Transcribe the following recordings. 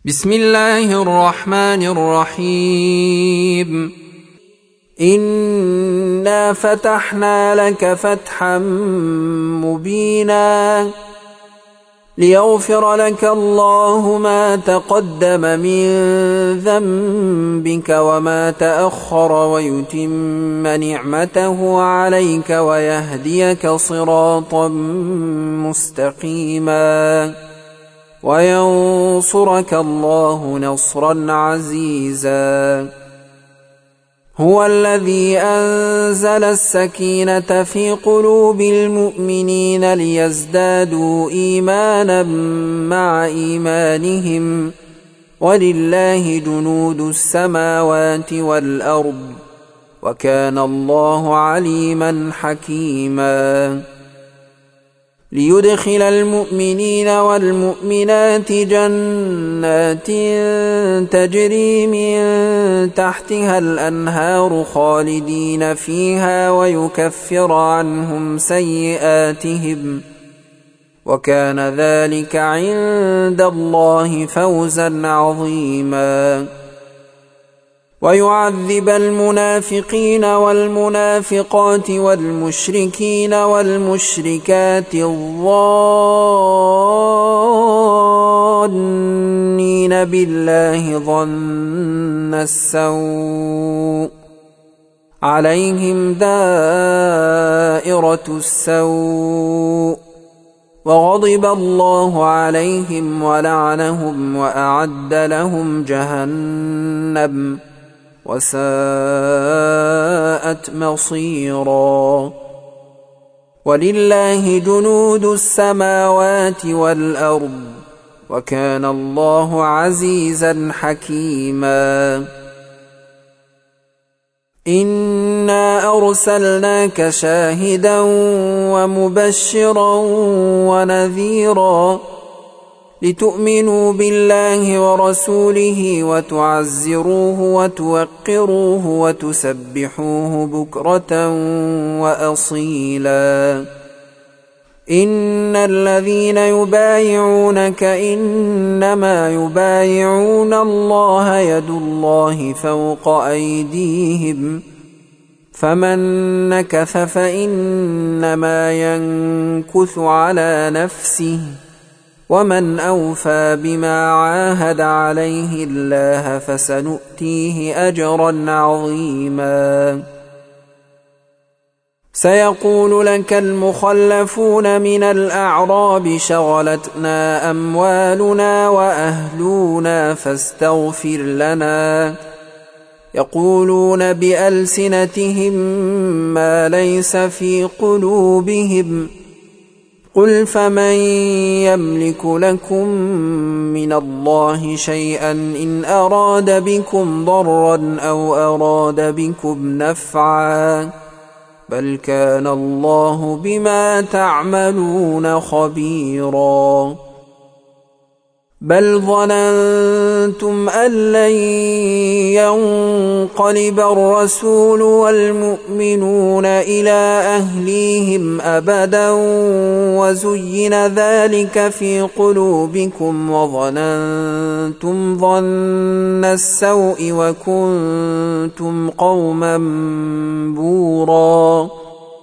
بسم الله الرحمن الرحيم. إنا فتحنا لك فتحا مبينا ليغفر لك الله ما تقدم من ذنبك وما تأخر ويتم نعمته عليك ويهديك صراطا مستقيما وينصرك الله نصرا عزيزا. هو الذي أنزل السكينة في قلوب المؤمنين ليزدادوا إيمانا مع إيمانهم ولله جنود السماوات والأرض وكان الله عليما حكيما. ليدخل المؤمنين والمؤمنات جنات تجري من تحتها الأنهار خالدين فيها ويكفر عنهم سيئاتهم وكان ذلك عند الله فوزا عظيما. ويعذب المنافقين والمنافقات والمشركين والمشركات الظانين بالله ظن السوء عليهم دائرة السوء وغضب الله عليهم ولعنهم وأعد لهم جهنم وساءت مصيرا. ولله جنود السماوات والأرض وكان الله عزيزا حكيما. إنا أرسلناك شاهدا ومبشرا ونذيرا لتؤمنوا بالله ورسوله وتعزروه وتوقروه وتسبحوه بكرة وأصيلا. إن الذين يبايعونك إنما يبايعون الله يد الله فوق أيديهم فمن نكث فإنما ينكث على نفسه ومن أوفى بما عاهد عليه الله فسنؤتيه أجرا عظيما. سيقول لك المخلفون من الأعراب شغلتنا أموالنا وأهلنا فاستغفر لنا يقولون بألسنتهم ما ليس في قلوبهم قل فمن يملك لكم من الله شيئا إن أراد بكم ضرا أو أراد بكم نفعا بل كان الله بما تعملون خبيرا. بل ظننتم أن لن ينقلب الرسول والمؤمنون إلى أهليهم أبدا وزين ذلك في قلوبكم وظننتم ظن السوء وكنتم قوما بورا.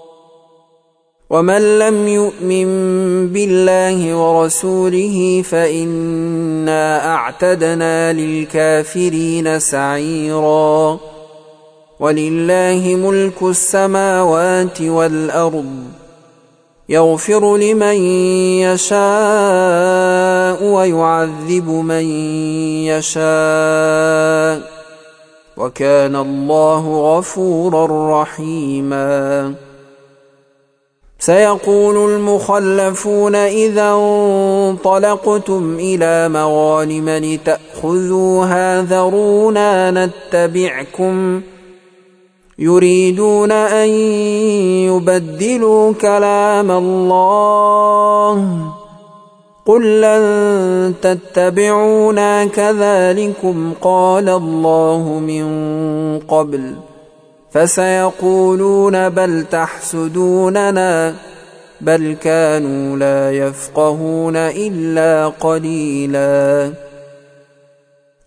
ومن لم يؤمن بالله ورسوله فإنا أعتدنا للكافرين سعيرا. ولله ملك السماوات والأرض يغفر لمن يشاء ويعذب من يشاء وكان الله غفورا رحيما. سيقول المخلفون إذا انطلقتم إلى مغانم لتأخذوها ذرونا نتبعكم يريدون أن يبدلوا كلام الله قل لن تتبعونا كذلكم قال الله من قبل فسيقولون بل تحسدوننا بل كانوا لا يفقهون إلا قليلا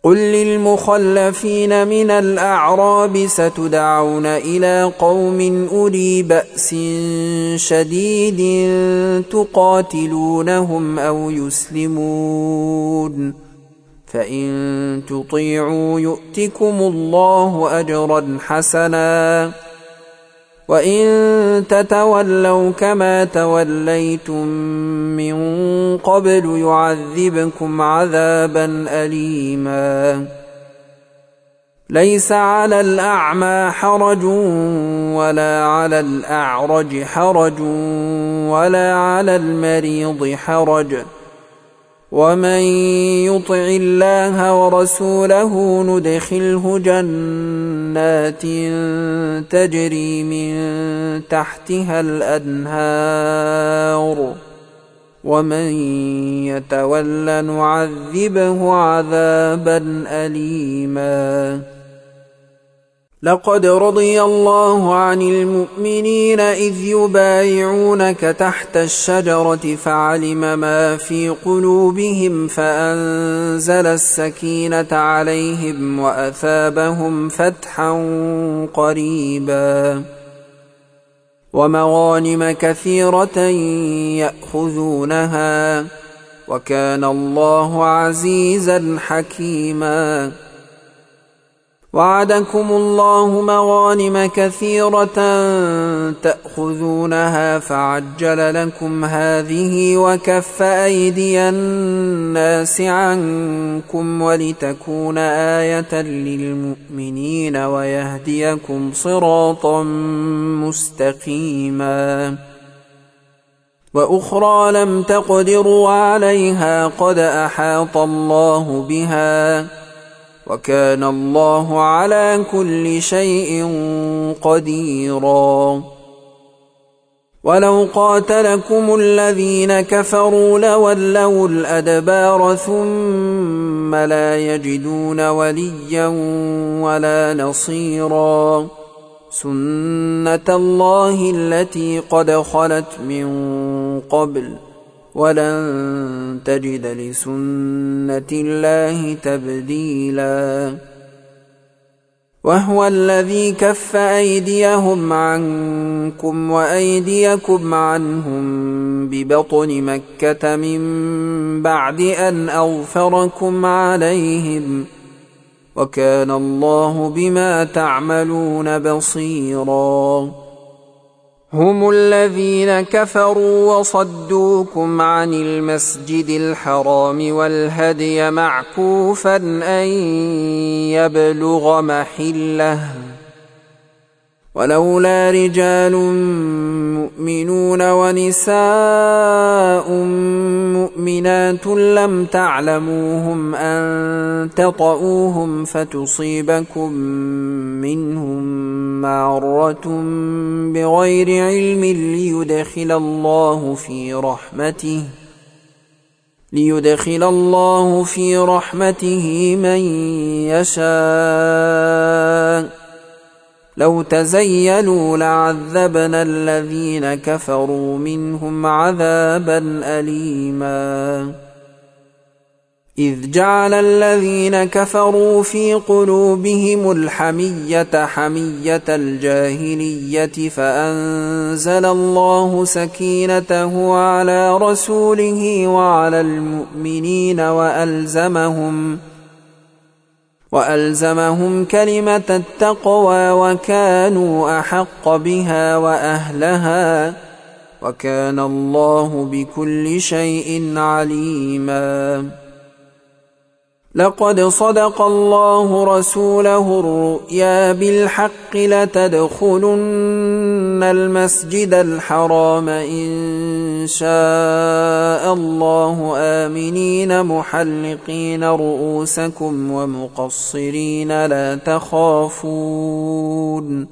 قل للمخلفين من الأعراب ستدعون إلى قوم أولي بأس شديد تقاتلونهم أو يسلمون، فإن تطيعوا يؤتكم الله أجرا حسنا، وإن تتولوا كما توليتم من قبل يعذبكم عذابا أليما. ليس على الأعمى حرج ولا على الأعرج حرج ولا على المريض حرج، ومن يطع الله ورسوله ندخله جنات تجري من تحتها الأنهار، ومن يتول نعذبه عذابا أليما. لقد رضي الله عن المؤمنين إذ يبايعونك تحت الشجرة فعلم ما في قلوبهم فأنزل السكينة عليهم وأثابهم فتحا قريبا، ومغانم كثيرة يأخذونها، وكان الله عزيزا حكيما. وعدكم الله مغانم كثيرة تأخذونها فعجل لكم هذه وكف أيدي الناس عنكم ولتكون آية للمؤمنين ويهديكم صراطا مستقيما. وأخرى لم تقدروا عليها قد أحاط الله بها، وكان الله على كل شيء قديرا. ولو قاتلكم الذين كفروا لولوا الأدبار ثم لا يجدون وليا ولا نصيرا، سنة الله التي قد خلت من قبل، ولن تجد لسنة الله تبديلا. وهو الذي كف أيديهم عنكم وأيديكم عنهم ببطن مكة من بعد أن أظفركم عليهم، وكان الله بما تعملون بصيرا. هم الذين كفروا وصدوكم عن المسجد الحرام والهدي معكوفا أن يبلغ محله، ولولا رجال مؤمنون ونساء مؤمنات لم تعلموهم أن تطؤوهم فتصيبكم منهم معرة بغير علم ليدخل الله في رحمته من يشاء. لو تزيلوا لعذبنا الذين كفروا منهم عذابا أليما. إذ جعل الذين كفروا في قلوبهم الحمية حمية الجاهلية فأنزل الله سكينته على رسوله وعلى المؤمنين وألزمهم كلمة التقوى وكانوا أحق بها وأهلها، وكان الله بكل شيء عليما. لقد صدق الله رسوله الرؤيا بالحق لتدخلن المسجد الحرام إن شاء الله آمنين محلقين رؤوسكم ومقصرين لا تخافون،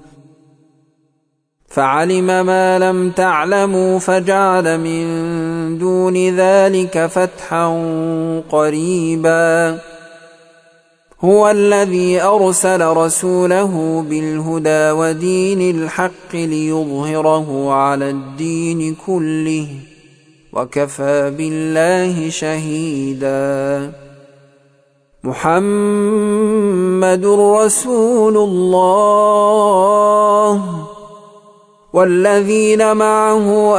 فعلم ما لم تعلموا فجعل من دون ذلك فتحا قريبا. هو الذي أرسل رسوله بالهدى ودين الحق ليظهره على الدين كله، وكفى بالله شهيدا. محمد رسول الله والذين معه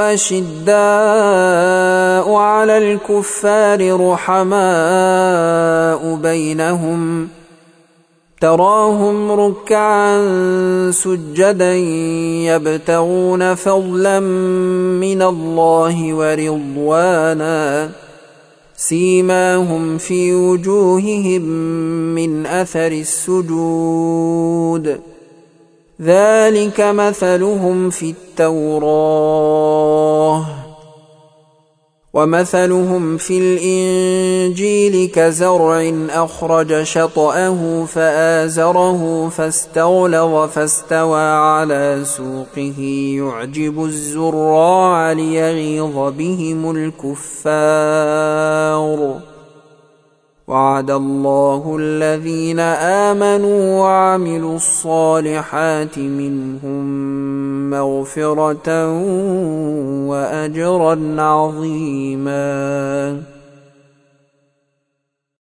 أشداء على الكفار رحماء بينهم تراهم ركعا سجدا يبتغون فضلا من الله ورضوانا سيماهم في وجوههم من أثر السجود ذلك مثلهم في التوراة ومثلهم في الإنجيل كزرع أخرج شطأه فآزره فاستغلظ فاستوى على سوقه يعجب الزراع ليغيظ بهم الكفار وعد الله الذين آمنوا وعملوا الصالحات منهم مغفرة وأجرا عظيما.